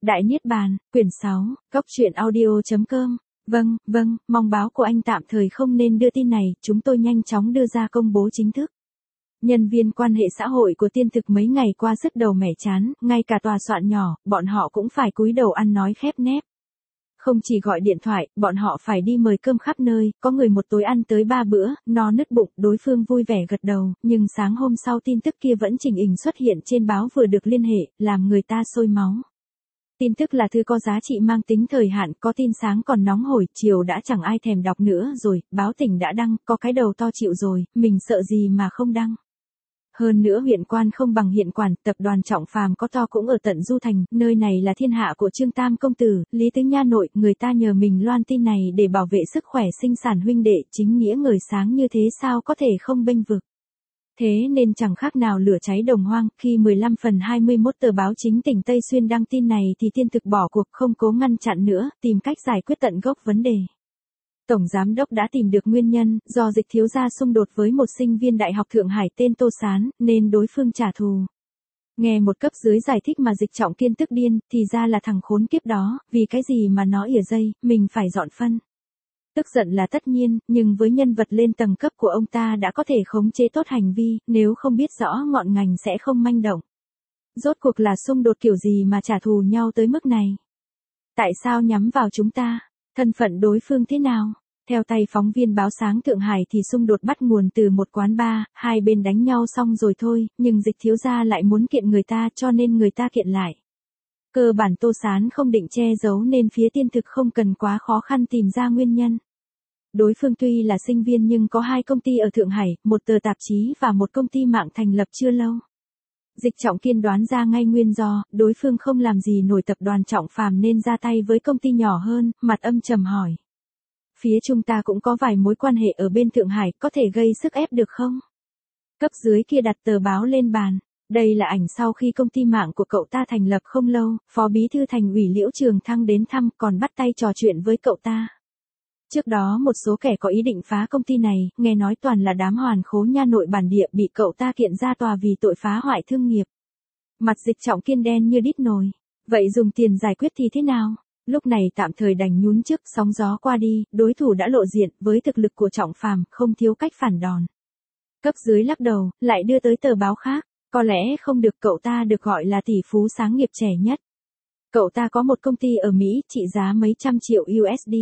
Đại Niết Bàn, quyển 6, Cốc truyện audio.com. Vâng, mong báo của anh tạm thời không nên đưa tin này, chúng tôi nhanh chóng đưa ra công bố chính thức. Nhân viên quan hệ xã hội của Tiên Thực mấy ngày qua sứt đầu mẻ chán, ngay cả tòa soạn nhỏ, bọn họ cũng phải cúi đầu ăn nói khép nép. Không chỉ gọi điện thoại, bọn họ phải đi mời cơm khắp nơi, có người một tối ăn tới 3 bữa, no nứt bụng, đối phương vui vẻ gật đầu, nhưng sáng hôm sau tin tức kia vẫn chỉnh hình xuất hiện trên báo vừa được liên hệ, làm người ta sôi máu. Tin tức là thứ có giá trị mang tính thời hạn, có tin sáng còn nóng hổi, chiều đã chẳng ai thèm đọc nữa rồi, báo tỉnh đã đăng, có cái đầu to chịu rồi, mình sợ gì mà không đăng. Hơn nữa huyện quan không bằng hiện quản, tập đoàn Trọng Phàm có to cũng ở tận Du Thành, nơi này là thiên hạ của Trương Tam công tử, Lý Tứ Nha nội, người ta nhờ mình loan tin này để bảo vệ sức khỏe sinh sản huynh đệ, chính nghĩa người sáng như thế sao có thể không bênh vực. Thế nên chẳng khác nào lửa cháy đồng hoang, khi 15/21 tờ báo chính tỉnh Tây Xuyên đăng tin này thì Tiên Thực bỏ cuộc không cố ngăn chặn nữa, tìm cách giải quyết tận gốc vấn đề. Tổng Giám đốc đã tìm được nguyên nhân, do Dịch thiếu gia xung đột với một sinh viên Đại học Thượng Hải tên Tô Sán, nên đối phương trả thù. Nghe một cấp dưới giải thích mà Dịch Trọng Kiên tức điên, thì ra là thằng khốn kiếp đó, vì cái gì mà nó ỉa dây, mình phải dọn phân. Tức giận là tất nhiên, nhưng với nhân vật lên tầng cấp của ông ta đã có thể khống chế tốt hành vi, nếu không biết rõ ngọn ngành sẽ không manh động. Rốt cuộc là xung đột kiểu gì mà trả thù nhau tới mức này? Tại sao nhắm vào chúng ta? Thân phận đối phương thế nào? Theo tay phóng viên báo Sáng Thượng Hải thì xung đột bắt nguồn từ một quán bar, hai bên đánh nhau xong rồi thôi, nhưng Dịch thiếu gia lại muốn kiện người ta cho nên người ta kiện lại. Cơ bản Tô Sán không định che giấu nên phía Tiên Thực không cần quá khó khăn tìm ra nguyên nhân. Đối phương tuy là sinh viên nhưng có 2 công ty ở Thượng Hải, một tờ tạp chí và một công ty mạng thành lập chưa lâu. Dịch Trọng Kiên đoán ra ngay nguyên do, đối phương không làm gì nổi tập đoàn Trọng Phàm nên ra tay với công ty nhỏ hơn, mặt âm trầm hỏi. Phía chúng ta cũng có vài mối quan hệ ở bên Thượng Hải, có thể gây sức ép được không? Cấp dưới kia đặt tờ báo lên bàn. Đây là ảnh sau khi công ty mạng của cậu ta thành lập không lâu, Phó Bí thư Thành ủy Liễu Trường Thăng đến thăm còn bắt tay trò chuyện với cậu ta. Trước đó một số kẻ có ý định phá công ty này, nghe nói toàn là đám hoàn khố nha nội bản địa bị cậu ta kiện ra tòa vì tội phá hoại thương nghiệp. Mặt Dịch Trọng Kiên đen như đít nồi. Vậy dùng tiền giải quyết thì thế nào? Lúc này tạm thời đành nhún chức, sóng gió qua đi, đối thủ đã lộ diện, với thực lực của Trọng Phàm không thiếu cách phản đòn. Cấp dưới lắc đầu, lại đưa tới tờ báo khác. Có lẽ không được, cậu ta được gọi là tỷ phú sáng nghiệp trẻ nhất. Cậu ta có một công ty ở Mỹ, trị giá mấy trăm triệu USD.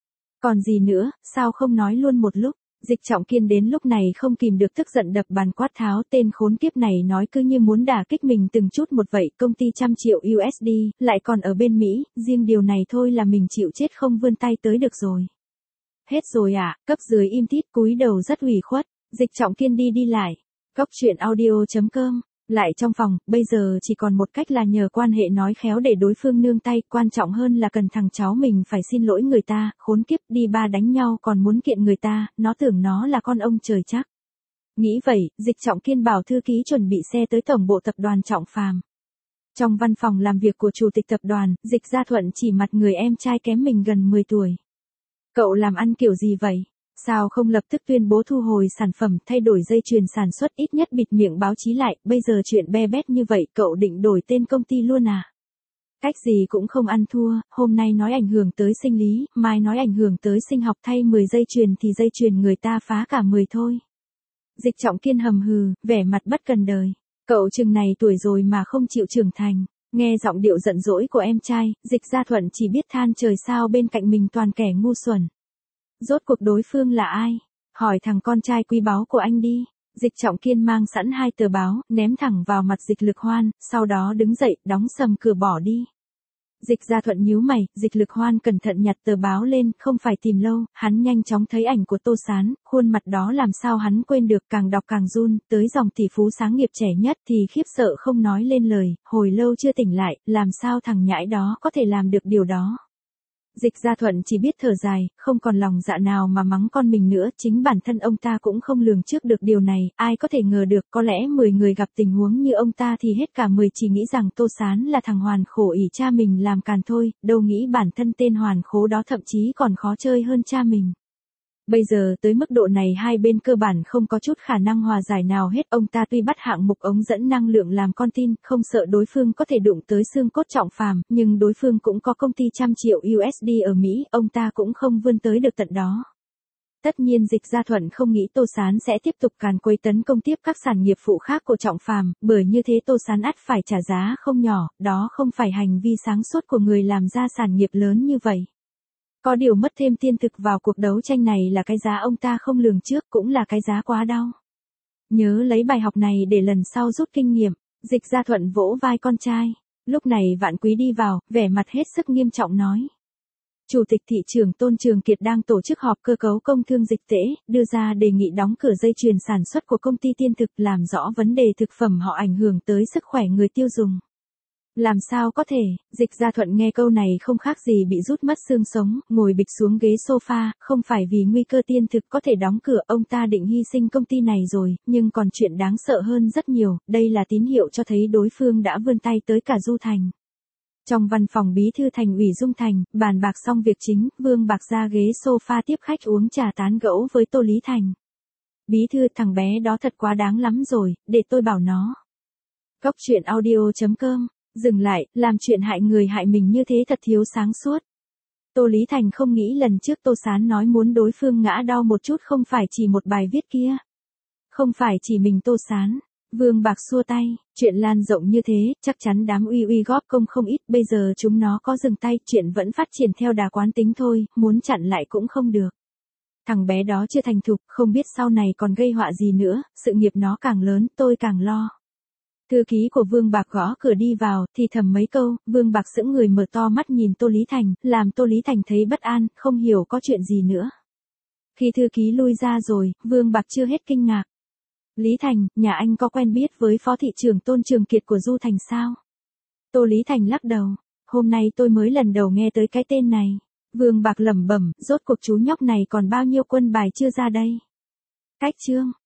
Còn gì nữa, sao không nói luôn một lúc? Dịch Trọng Kiên đến lúc này không kìm được tức giận đập bàn quát tháo, tên khốn kiếp này nói cứ như muốn đả kích mình từng chút một vậy, công ty 100 triệu USD, lại còn ở bên Mỹ, riêng điều này thôi là mình chịu chết không vươn tay tới được rồi. Hết rồi à? Cấp dưới im tít cúi đầu rất ủy khuất. Dịch Trọng Kiên đi lại. Cốc truyện audio.com. Lại trong phòng, bây giờ chỉ còn một cách là nhờ quan hệ nói khéo để đối phương nương tay, quan trọng hơn là cần thằng cháu mình phải xin lỗi người ta, khốn kiếp đi ba đánh nhau còn muốn kiện người ta, nó tưởng nó là con ông trời chắc. Nghĩ vậy, Dịch Trọng Kiên bảo thư ký chuẩn bị xe tới tổng bộ tập đoàn Trọng Phàm. Trong văn phòng làm việc của chủ tịch tập đoàn, Dịch Gia Thuận chỉ mặt người em trai kém mình gần 10 tuổi. Cậu làm ăn kiểu gì vậy? Sao không lập tức tuyên bố thu hồi sản phẩm, thay đổi dây chuyền sản xuất, ít nhất bịt miệng báo chí lại, bây giờ chuyện be bét như vậy, cậu định đổi tên công ty luôn à? Cách gì cũng không ăn thua, hôm nay nói ảnh hưởng tới sinh lý, mai nói ảnh hưởng tới sinh học, thay 10 dây chuyền thì dây chuyền người ta phá cả 10 thôi. Dịch Trọng Kiên hầm hừ, vẻ mặt bất cần đời. Cậu chừng này tuổi rồi mà không chịu trưởng thành. Nghe giọng điệu giận dỗi của em trai, Dịch Gia Thuận chỉ biết than trời sao bên cạnh mình toàn kẻ ngu xuẩn. Rốt cuộc đối phương là ai? Hỏi thằng con trai quý báu của anh đi. Dịch Trọng Kiên mang sẵn 2 tờ báo, ném thẳng vào mặt Dịch Lực Hoan, sau đó đứng dậy, đóng sầm cửa bỏ đi. Dịch Gia Thuận nhíu mày, Dịch Lực Hoan cẩn thận nhặt tờ báo lên, không phải tìm lâu, hắn nhanh chóng thấy ảnh của Tô Sán, khuôn mặt đó làm sao hắn quên được, càng đọc càng run, tới dòng tỷ phú sáng nghiệp trẻ nhất thì khiếp sợ không nói lên lời, hồi lâu chưa tỉnh lại, làm sao thằng nhãi đó có thể làm được điều đó. Dịch Gia Thuận chỉ biết thở dài, không còn lòng dạ nào mà mắng con mình nữa, chính bản thân ông ta cũng không lường trước được điều này, ai có thể ngờ được, có lẽ 10 người gặp tình huống như ông ta thì hết cả 10 chỉ nghĩ rằng Tô Sán là thằng hoàn khổ ỷ cha mình làm càn thôi, đâu nghĩ bản thân tên hoàn khố đó thậm chí còn khó chơi hơn cha mình. Bây giờ tới mức độ này hai bên cơ bản không có chút khả năng hòa giải nào hết. Ông ta tuy bắt hạng mục ống dẫn năng lượng làm con tin, không sợ đối phương có thể đụng tới xương cốt Trọng Phàm, nhưng đối phương cũng có công ty trăm triệu USD ở Mỹ, ông ta cũng không vươn tới được tận đó. Tất nhiên Dịch Gia Thuận không nghĩ Tô Sán sẽ tiếp tục càn quấy tấn công tiếp các sản nghiệp phụ khác của Trọng Phàm, bởi như thế Tô Sán ắt phải trả giá không nhỏ, đó không phải hành vi sáng suốt của người làm ra sản nghiệp lớn như vậy. Có điều mất thêm Tiên Thực vào cuộc đấu tranh này là cái giá ông ta không lường trước, cũng là cái giá quá đau. Nhớ lấy bài học này để lần sau rút kinh nghiệm, Dịch Gia Thuận vỗ vai con trai. Lúc này Vạn Quý đi vào, vẻ mặt hết sức nghiêm trọng nói. Chủ tịch thị trường Tôn Trường Kiệt đang tổ chức họp cơ cấu công thương dịch tễ, đưa ra đề nghị đóng cửa dây chuyền sản xuất của công ty Tiên Thực, làm rõ vấn đề thực phẩm họ ảnh hưởng tới sức khỏe người tiêu dùng. Làm sao có thể? Dịch Gia Thuận nghe câu này không khác gì bị rút mất xương sống, ngồi bịch xuống ghế sofa, không phải vì nguy cơ Tiên Thực có thể đóng cửa, ông ta định hy sinh công ty này rồi, nhưng còn chuyện đáng sợ hơn rất nhiều, đây là tín hiệu cho thấy đối phương đã vươn tay tới cả Du Thành. Trong văn phòng bí thư thành ủy Dung Thành, bàn bạc xong việc chính, Vương Bạc ra ghế sofa tiếp khách uống trà tán gẫu với Tô Lý Thành. Bí thư, thằng bé đó thật quá đáng lắm rồi, để tôi bảo nó. Góc truyện audio.com. Dừng lại, làm chuyện hại người hại mình như thế thật thiếu sáng suốt. Tô Lý Thành không nghĩ lần trước Tô Sán nói muốn đối phương ngã đau một chút không phải chỉ một bài viết kia. Không phải chỉ mình Tô Sán. Vương Bạc xua tay, chuyện lan rộng như thế, chắc chắn đám uy uy góp công không ít, bây giờ chúng nó có dừng tay, chuyện vẫn phát triển theo đà quán tính thôi, muốn chặn lại cũng không được. Thằng bé đó chưa thành thục, không biết sau này còn gây họa gì nữa, sự nghiệp nó càng lớn, tôi càng lo. Thư ký của Vương Bạc gõ cửa đi vào, thì thầm mấy câu, Vương Bạc sững người mở to mắt nhìn Tô Lý Thành, làm Tô Lý Thành thấy bất an, không hiểu có chuyện gì nữa. Khi thư ký lui ra rồi, Vương Bạc chưa hết kinh ngạc. Lý Thành, nhà anh có quen biết với phó thị trưởng Tôn Trường Kiệt của Du Thành sao? Tô Lý Thành lắc đầu, hôm nay tôi mới lần đầu nghe tới cái tên này. Vương Bạc lẩm bẩm, rốt cuộc chú nhóc này còn bao nhiêu quân bài chưa ra đây? Cách chương.